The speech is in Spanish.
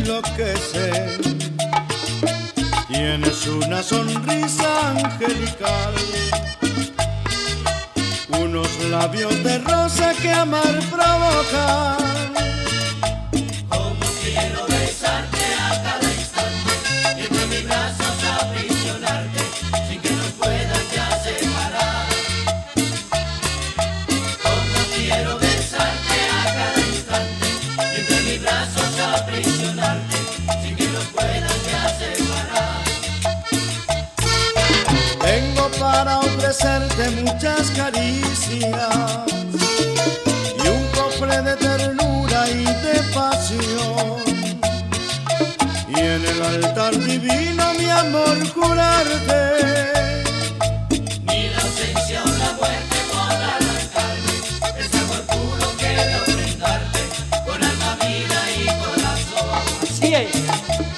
enloquecen. Tienes una sonrisa angelical, unos labios de rosa que amar provocan. Como quiero besarte a cada instante y entre mis brazos aprisionarte sin que nos puedan ya separar. Como quiero besarte a cada instante y entre mis brazos aprisionarte sin que nos puedan ya separar. Tengo para ofrecerte muchas caricias y un cofre de ternura y de pasión, y en el altar divino mi amor jurarte. Ni la ausencia o la muerte podrá arrancarme ese amor puro que debo brindarte con alma, vida y corazón. Así es.